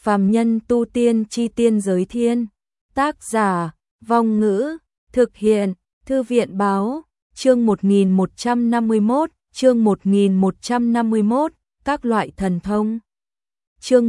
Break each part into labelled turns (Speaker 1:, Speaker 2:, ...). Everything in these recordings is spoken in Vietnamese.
Speaker 1: Phàm nhân tu tiên chi tiên giới thiên. Tác giả, Vong Ngữ, thực hiện, Thư viện báo, chương 1151, chương 1151, các loại thần thông. Chương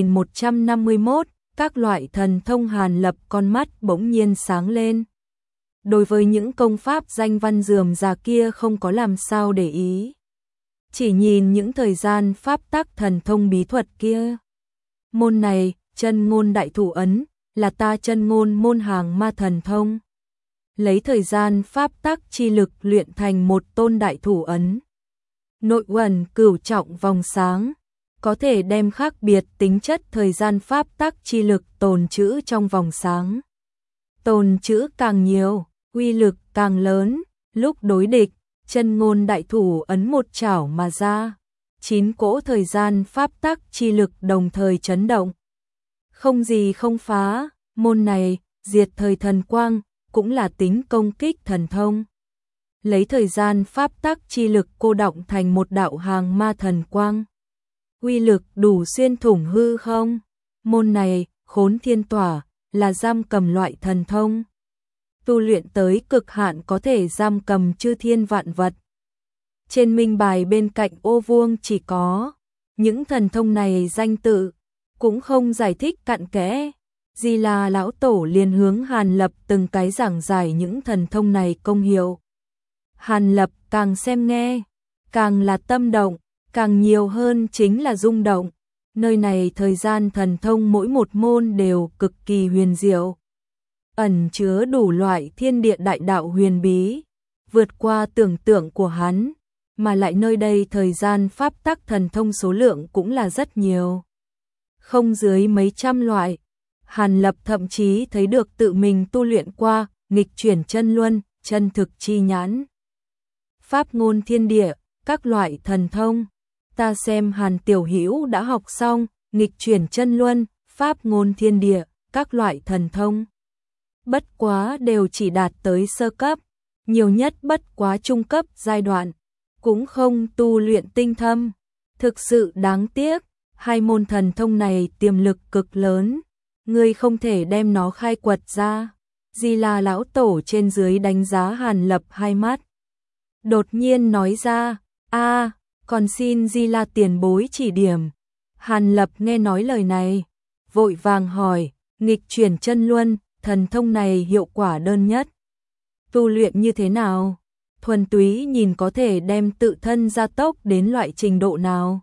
Speaker 1: 1151, các loại thần thông. Hàn Lập con mắt bỗng nhiên sáng lên. Đối với những công pháp danh văn rườm rà kia không có làm sao để ý. Chỉ nhìn những thời gian pháp tắc thần thông bí thuật kia. Môn này, chân ngôn đại thủ ấn, là ta chân ngôn môn hàng ma thần thông. Lấy thời gian pháp tắc chi lực luyện thành một tôn đại thủ ấn. Nội uẩn cửu trọng vòng sáng, có thể đem khác biệt tính chất thời gian pháp tắc chi lực tồn trữ trong vòng sáng. Tồn trữ càng nhiều, uy lực càng lớn, lúc đối địch, chân ngôn đại thủ ấn một chảo mà ra. 9 cỗ thời gian pháp tắc chi lực đồng thời chấn động. Không gì không phá, môn này, diệt thời thần quang, cũng là tính công kích thần thông. Lấy thời gian pháp tắc chi lực cô động thành một đạo hàng ma thần quang. Uy lực đủ xuyên thủng hư không? Môn này, khốn thiên tỏa, là giam cầm loại thần thông. Tu luyện tới cực hạn có thể giam cầm chư thiên vạn vật. Trên minh bài bên cạnh ô vuông chỉ có những thần thông này danh tự, cũng không giải thích cặn kẽ. Di La lão tổ liền hướng Hàn Lập từng cái giảng giải những thần thông này công hiệu. Hàn Lập càng xem nghe, càng là tâm động, càng nhiều hơn chính là rung động. Nơi này thời gian thần thông mỗi một môn đều cực kỳ huyền diệu, ẩn chứa đủ loại thiên địa đại đạo huyền bí, vượt qua tưởng tượng của hắn, mà lại nơi đây thời gian pháp tắc thần thông số lượng cũng là rất nhiều. Không dưới mấy trăm loại. Hàn Lập thậm chí thấy được tự mình tu luyện qua, nghịch chuyển chân luân, chân thực chi nhãn. Pháp ngôn thiên địa, các loại thần thông. Ta xem Hàn Tiểu Hữu đã học xong, nghịch chuyển chân luân, pháp ngôn thiên địa, các loại thần thông. Bất quá đều chỉ đạt tới sơ cấp, nhiều nhất bất quá trung cấp giai đoạn, cũng không tu luyện tinh thâm. Thực sự đáng tiếc, hai môn thần thông này tiềm lực cực lớn, ngươi không thể đem nó khai quật ra. Di La lão tổ trên dưới đánh giá Hàn Lập hai mắt. Đột nhiên nói ra, còn xin Di La tiền bối chỉ điểm. Hàn Lập nghe nói lời này, vội vàng hỏi, nghịch chuyển chân luân, thần thông này hiệu quả đơn nhất. Tu luyện như thế nào? Thuần túy nhìn có thể đem tự thân gia tốc đến loại trình độ nào?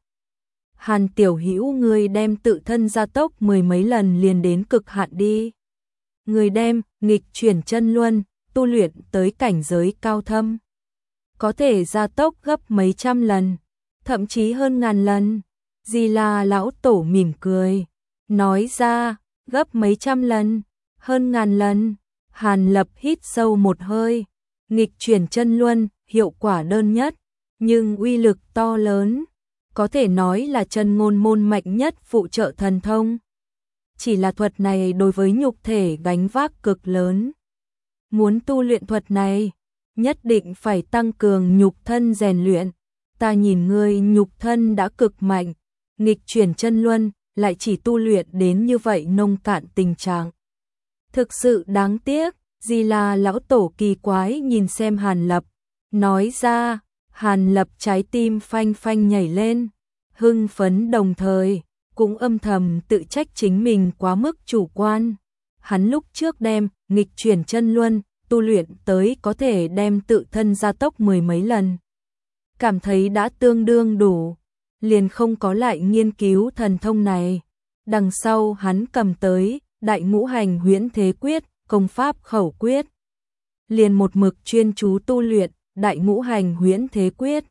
Speaker 1: Hàn Tiểu Hữu ngươi đem tự thân gia tốc 10 mấy lần liền đến cực hạn đi. Ngươi đem nghịch chuyển chân luân, tu luyện tới cảnh giới cao thâm. Có thể gia tốc gấp mấy trăm lần, thậm chí hơn ngàn lần. Di La lão tổ mỉm cười, nói ra, gấp mấy trăm lần, hơn ngàn lần. Hàn Lập hít sâu một hơi, nghịch chuyển chân luân, hiệu quả đơn nhất, nhưng uy lực to lớn. Có thể nói là chân ngôn môn mạnh nhất phụ trợ thần thông. Chỉ là thuật này đối với nhục thể gánh vác cực lớn. Muốn tu luyện thuật này, nhất định phải tăng cường nhục thân rèn luyện. Ta nhìn ngươi nhục thân đã cực mạnh, nghịch chuyển chân luân lại chỉ tu luyện đến như vậy nông cạn tình trạng. Thực sự đáng tiếc. Di La lão tổ kỳ quái nhìn xem Hàn Lập, nói ra. Hàn Lập trái tim phanh phanh nhảy lên, hưng phấn đồng thời, cũng âm thầm tự trách chính mình quá mức chủ quan. Hắn lúc trước đem nghịch chuyển chân luân, tu luyện tới có thể đem tự thân gia tốc 10 mấy lần. Cảm thấy đã tương đương đủ, liền không có lại nghiên cứu thần thông này. Đằng sau hắn cầm tới Đại Ngũ Hành Huyễn Thế Quyết, công pháp khẩu quyết. Liền một mực chuyên chú tu luyện Đại Ngũ Hành Huyễn Thế Quyết.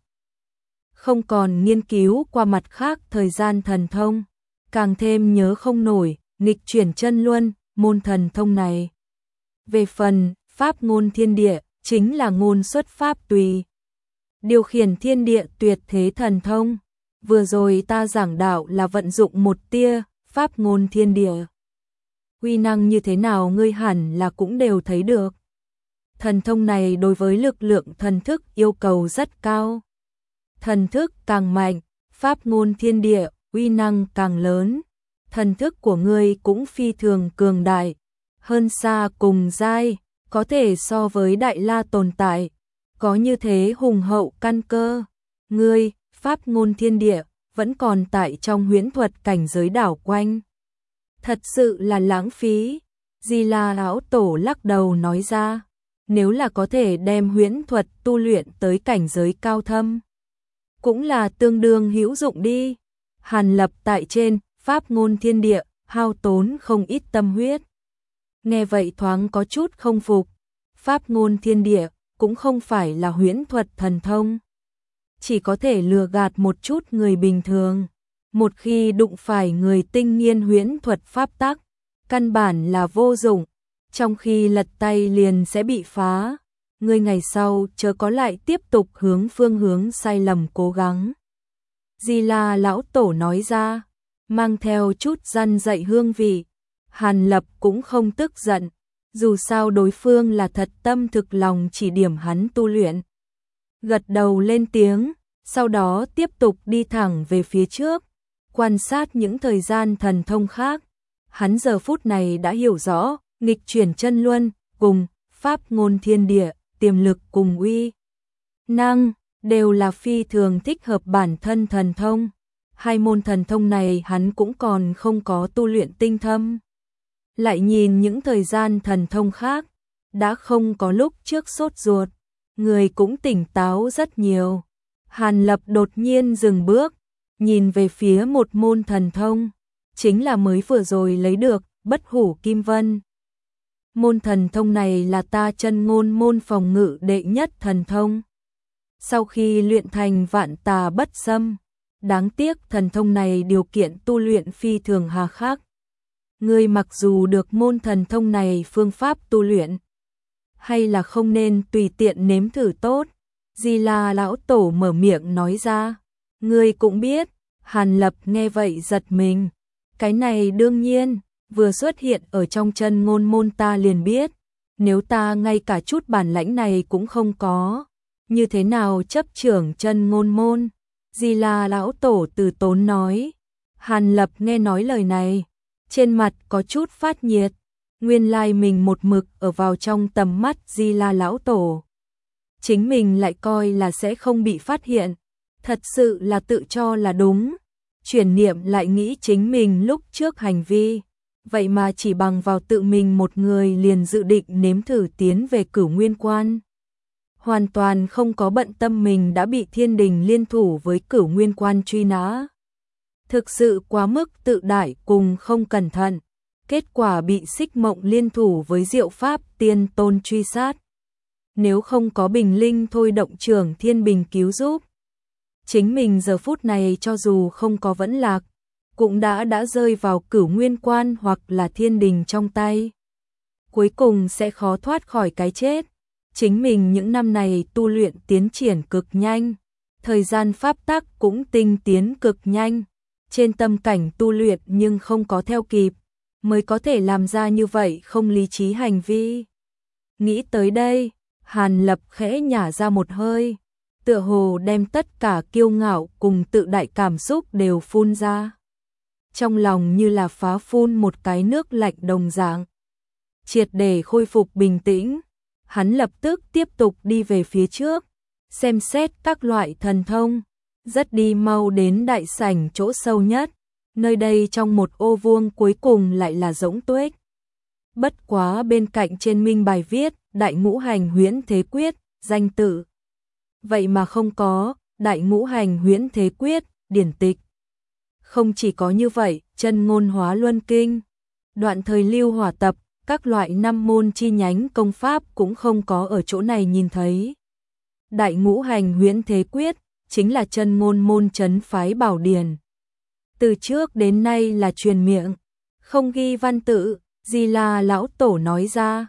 Speaker 1: Không còn nghiên cứu qua mặt khác thời gian thần thông, càng thêm nhớ không nổi nghịch chuyển chân luân, môn thần thông này. Về phần pháp ngôn thiên địa, chính là ngôn xuất pháp tùy. Điều khiển thiên địa tuyệt thế thần thông. Vừa rồi ta giảng đạo là vận dụng một tia pháp ngôn thiên địa. Uy năng như thế nào ngươi hẳn là cũng đều thấy được. Thần thông này đối với lực lượng thần thức yêu cầu rất cao. Thần thức càng mạnh, pháp ngôn thiên địa, uy năng càng lớn. thần thức của ngươi cũng phi thường cường đại, hơn xa cùng giai, có thể so với Đại La tồn tại, có như thế hùng hậu căn cơ, ngươi, pháp ngôn thiên địa, vẫn còn tại trong huyễn thuật cảnh giới đảo quanh. Thật sự là lãng phí, Di La lão tổ lắc đầu nói ra, nếu là có thể đem huyễn thuật tu luyện tới cảnh giới cao thâm, cũng là tương đương hữu dụng đi. Hàn Lập tại trên pháp ngôn thiên địa, hao tốn không ít tâm huyết. Nghe vậy thoáng có chút không phục, pháp ngôn thiên địa cũng không phải là huyễn thuật thần thông, chỉ có thể lừa gạt một chút người bình thường. Một khi đụng phải người tinh nghiên huyễn thuật pháp tắc, căn bản là vô dụng, trong khi lật tay liền sẽ bị phá. Người ngày sau chớ có lại tiếp tục hướng phương hướng sai lầm cố gắng. Di La lão tổ nói ra, mang theo chút răn dạy hương vị. Hàn Lập cũng không tức giận, dù sao đối phương là thật tâm thực lòng chỉ điểm hắn tu luyện. Gật đầu lên tiếng, sau đó tiếp tục đi thẳng về phía trước, quan sát những thời gian thần thông khác. Hắn giờ phút này đã hiểu rõ, nghịch chuyển chân luân cùng pháp ngôn thiên địa, tiềm lực cùng uy năng đều là phi thường thích hợp bản thân thần thông. Hai môn thần thông này hắn cũng còn không có tu luyện tinh thâm. Lại nhìn những thời gian thần thông khác, đã không có lúc trước sốt ruột, người cũng tỉnh táo rất nhiều. Hàn Lập đột nhiên dừng bước, nhìn về phía một môn thần thông, chính là mới vừa rồi lấy được, Bất Hủ Kim Vân. Môn thần thông này là ta chân ngôn môn phòng ngự đệ nhất thần thông. Sau khi luyện thành vạn tà bất xâm, đáng tiếc thần thông này điều kiện tu luyện phi thường hà khắc. Ngươi mặc dù được môn thần thông này phương pháp tu luyện, hay là không nên tùy tiện nếm thử tốt. Di La lão tổ mở miệng nói ra, ngươi cũng biết. Hàn Lập nghe vậy giật mình, cái này đương nhiên, vừa xuất hiện ở trong chân ngôn môn ta liền biết, nếu ta ngay cả chút bản lãnh này cũng không có, như thế nào chấp trưởng chân ngôn môn. Di La lão tổ từ tốn nói. Hàn Lập nghe nói lời này, trên mặt có chút phát nhiệt, nguyên lai mình một mực ở vào trong tầm mắt Di La lão tổ. Chính mình lại coi là sẽ không bị phát hiện, thật sự là tự cho là đúng. Chuyển niệm lại nghĩ chính mình lúc trước hành vi, vậy mà chỉ bằng vào tự mình một người liền dự định nếm thử tiến về Cửu Nguyên Quan. Hoàn toàn không có bận tâm mình đã bị Thiên Đình liên thủ với Cửu Nguyên Quan truy nã. Thực sự quá mức tự đại cùng không cẩn thận, kết quả bị Xích Mộng liên thủ với Diệu Pháp Tiên Tôn truy sát. Nếu không có Bình Linh thôi động trưởng Thiên Bình cứu giúp, chính mình giờ phút này cho dù không có vẫn lạc, cũng đã rơi vào Cửu Nguyên Quan hoặc là Thiên Đình trong tay. Cuối cùng sẽ khó thoát khỏi cái chết. Chính mình những năm này tu luyện tiến triển cực nhanh, thời gian pháp tắc cũng tinh tiến cực nhanh, trên tâm cảnh tu luyện nhưng không có theo kịp, mới có thể làm ra như vậy không lý trí hành vi. Nghĩ tới đây, Hàn Lập khẽ nhả ra một hơi, tựa hồ đem tất cả kiêu ngạo cùng tự đại cảm xúc đều phun ra. Trong lòng như là phá phun một cái nước lạnh đồng dạng. Triệt để khôi phục bình tĩnh, hắn lập tức tiếp tục đi về phía trước, xem xét các loại thần thông, rất đi mau đến đại sảnh chỗ sâu nhất, nơi đây trong một ô vuông cuối cùng lại là rỗng tuếch. Bất quá bên cạnh trên minh bài viết, Đại Ngũ Hành Huyễn Thế Quyết, danh tự. Vậy mà không có, Đại Ngũ Hành Huyễn Thế Quyết, điển tịch. Không chỉ có như vậy, Chân Ngôn Hóa Luân Kinh, đoạn thời Lưu Hỏa Tập, các loại 5 môn chi nhánh công pháp cũng không có ở chỗ này nhìn thấy. Đại Ngũ Hành Huyễn Thế Quyết chính là chân ngôn môn trấn phái bảo điển. Từ trước đến nay là truyền miệng, không ghi văn tự. Di La lão tổ nói ra.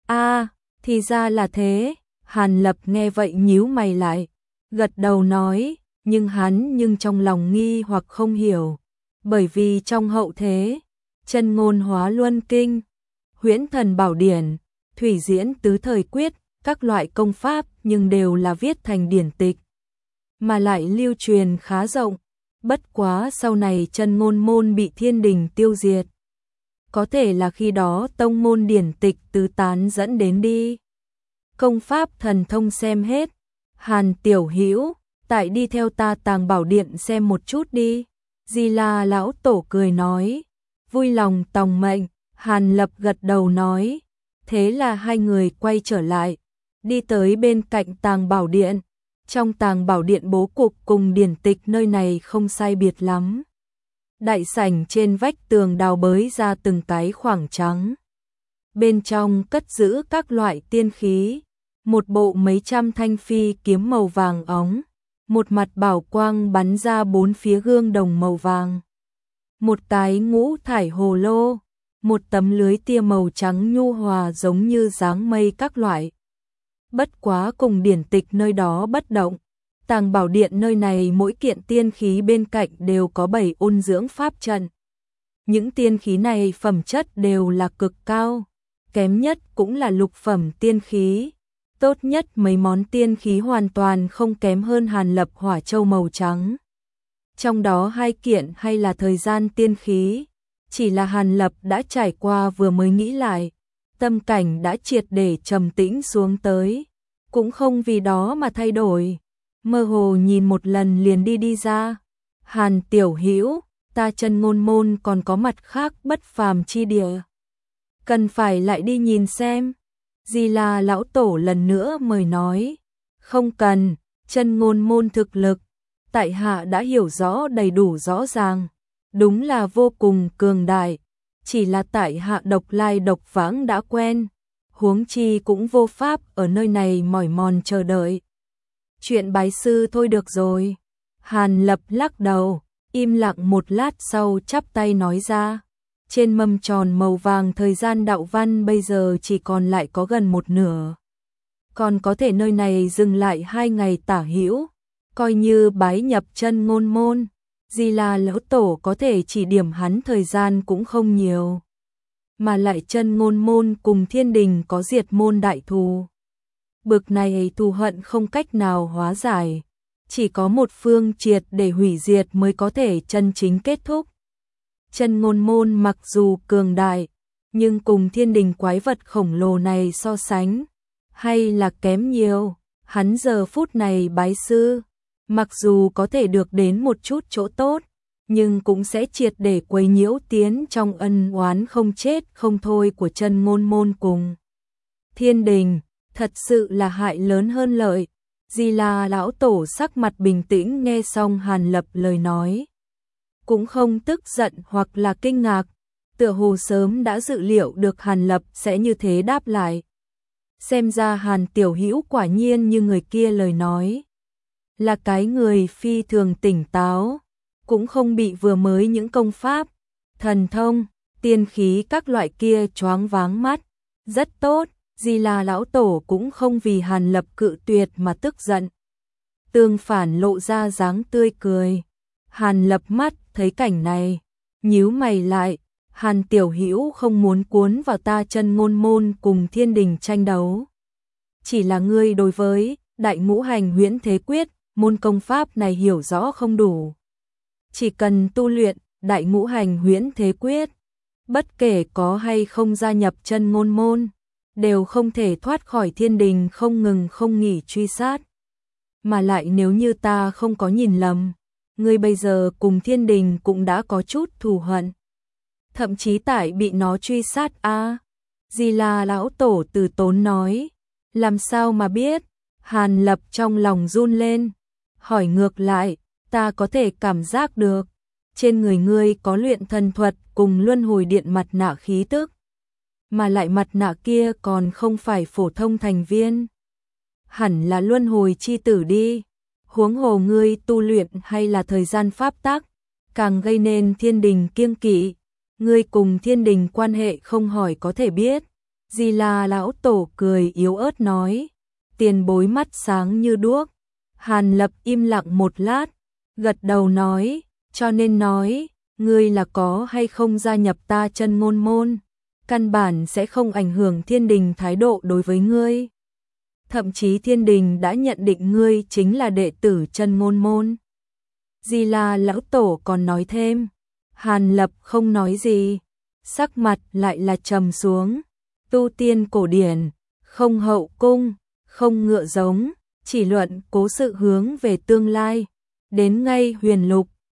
Speaker 1: Thì ra là thế. Hàn Lập nghe vậy nhíu mày lại, gật đầu nói, nhưng trong lòng nghi hoặc không hiểu, bởi vì trong hậu thế, Chân Ngôn Hóa Luân Kinh, Huyễn Thần Bảo Điển, Thủy Diễn Tứ Thời Quyết, các loại công pháp nhưng đều là viết thành điển tịch, mà lại lưu truyền khá rộng, bất quá sau này chân ngôn môn bị thiên đình tiêu diệt. Có thể là khi đó tông môn điển tịch tứ tán dẫn đến đi. Công pháp thần thông xem hết. Hàn Tiểu Hữu, tại đi theo ta Tàng Bảo Điện xem một chút đi. Di La lão tổ cười nói. Vui lòng tòng mệnh. Hàn Lập gật đầu nói. Thế là hai người quay trở lại, đi tới bên cạnh Tàng Bảo Điện. Trong Tàng Bảo Điện bố cục cùng điển tịch nơi này không sai biệt lắm. Đại sảnh trên vách tường đào bới ra từng cái khoảng trắng. Bên trong cất giữ các loại tiên khí, một bộ mấy trăm thanh phi kiếm màu vàng óng, một mặt bảo quang bắn ra bốn phía gương đồng màu vàng, một cái ngũ thải hồ lô, một tấm lưới tia màu trắng nhu hòa giống như dáng mây các loại. Bất quá cùng điển tịch nơi đó bất động, Tàng Bảo Điện nơi này mỗi kiện tiên khí bên cạnh đều có 7 ôn dưỡng pháp trận. Những tiên khí này phẩm chất đều là cực cao, kém nhất cũng là lục phẩm tiên khí, tốt nhất mấy món tiên khí hoàn toàn không kém hơn Hàn Lập hỏa châu màu trắng. Trong đó 2 kiện hay là thời gian tiên khí, chỉ là Hàn Lập đã trải qua vừa mới nghĩ lại, tâm cảnh đã triệt để trầm tĩnh xuống tới, cũng không vì đó mà thay đổi. Mơ hồ nhìn một lần liền đi ra. Hàn Tiểu Hữu, ta chân ngôn môn còn có mặt khác bất phàm chi địa, cần phải lại đi nhìn xem. Di La lão tổ lần nữa mời nói. Không cần, chân ngôn môn thực lực, tại hạ đã hiểu rõ đầy đủ rõ ràng, đúng là vô cùng cường đại, chỉ là tại hạ độc lai độc vãng đã quen, huống chi cũng vô pháp ở nơi này mỏi mòn chờ đợi. Chuyện bái sư thôi được rồi. Hàn Lập lắc đầu, im lặng một lát sau chắp tay nói ra. Trên mâm tròn màu vàng thời gian đạo văn bây giờ chỉ còn lại có gần một nửa. Còn có thể nơi này dừng lại 2 ngày tả hữu, coi như bái nhập chân ngôn môn. Di La lão tổ có thể chỉ điểm hắn thời gian cũng không nhiều. Mà lại chân ngôn môn cùng thiên đình có diệt môn đại thù. Bực này thù hận không cách nào hóa giải, chỉ có một phương triệt để hủy diệt mới có thể chân chính kết thúc. Chân ngôn môn mặc dù cường đại, nhưng cùng thiên đình quái vật khổng lồ này so sánh, hay là kém nhiều. Hắn giờ phút này bái sư, mặc dù có thể được đến một chút chỗ tốt, nhưng cũng sẽ triệt để quấy nhiễu tiến trong ân oán không chết không thôi của chân ngôn môn cùng thiên đình. Thật sự là hại lớn hơn lợi. Di La lão tổ sắc mặt bình tĩnh nghe xong Hàn Lập lời nói, cũng không tức giận hoặc là kinh ngạc, tựa hồ sớm đã dự liệu được Hàn Lập sẽ như thế đáp lại. Xem ra Hàn Tiểu Hữu quả nhiên như người kia lời nói, là cái người phi thường tỉnh táo, cũng không bị vừa mới những công pháp, thần thông, tiên khí các loại kia choáng váng mắt. Rất tốt. Di La lão tổ cũng không vì Hàn Lập cự tuyệt mà tức giận, tương phản lộ ra dáng tươi cười. Hàn Lập mắt thấy cảnh này, nhíu mày lại. Hàn Tiểu Hữu không muốn cuốn vào ta chân ngôn môn cùng thiên đình tranh đấu, chỉ là ngươi đối với Đại Ngũ Hành Huyễn Thế Quyết môn công pháp này hiểu rõ không đủ. Chỉ cần tu luyện Đại Ngũ Hành Huyễn Thế Quyết, bất kể có hay không gia nhập chân ngôn môn, đều không thể thoát khỏi thiên đình không ngừng không nghỉ truy sát. Mà lại nếu như ta không có nhìn lầm, ngươi bây giờ cùng thiên đình cũng đã có chút thù hận, thậm chí tại bị nó truy sát a. Di La lão tổ từ tốn nói. Làm sao mà biết? Hàn Lập trong lòng run lên, hỏi ngược lại. Ta có thể cảm giác được, trên người ngươi có luyện thần thuật cùng luân hồi điện mặt nạ khí tức, mà lại mặt nạ kia còn không phải phổ thông thành viên, hẳn là luân hồi chi tử đi. Huống hồ ngươi tu luyện hay là thời gian pháp tắc, càng gây nên thiên đình kiêng kỵ. Ngươi cùng thiên đình quan hệ không hỏi có thể biết. Di La lão tổ cười yếu ớt nói. Tiền bối mắt sáng như đuốc. Hàn Lập im lặng một lát, gật đầu nói, cho nên nói, ngươi là có hay không gia nhập ta chân ngôn môn, căn bản sẽ không ảnh hưởng thiên đình thái độ đối với ngươi. Thậm chí thiên đình đã nhận định ngươi chính là đệ tử chân ngôn môn. Di La lão tổ còn nói thêm. Hàn Lập không nói gì, sắc mặt lại là trầm xuống. Tu tiên cổ điển, không hậu cung, không ngựa giống, chỉ luận cố sự hướng về tương lai. Đến ngay Huyền Lục,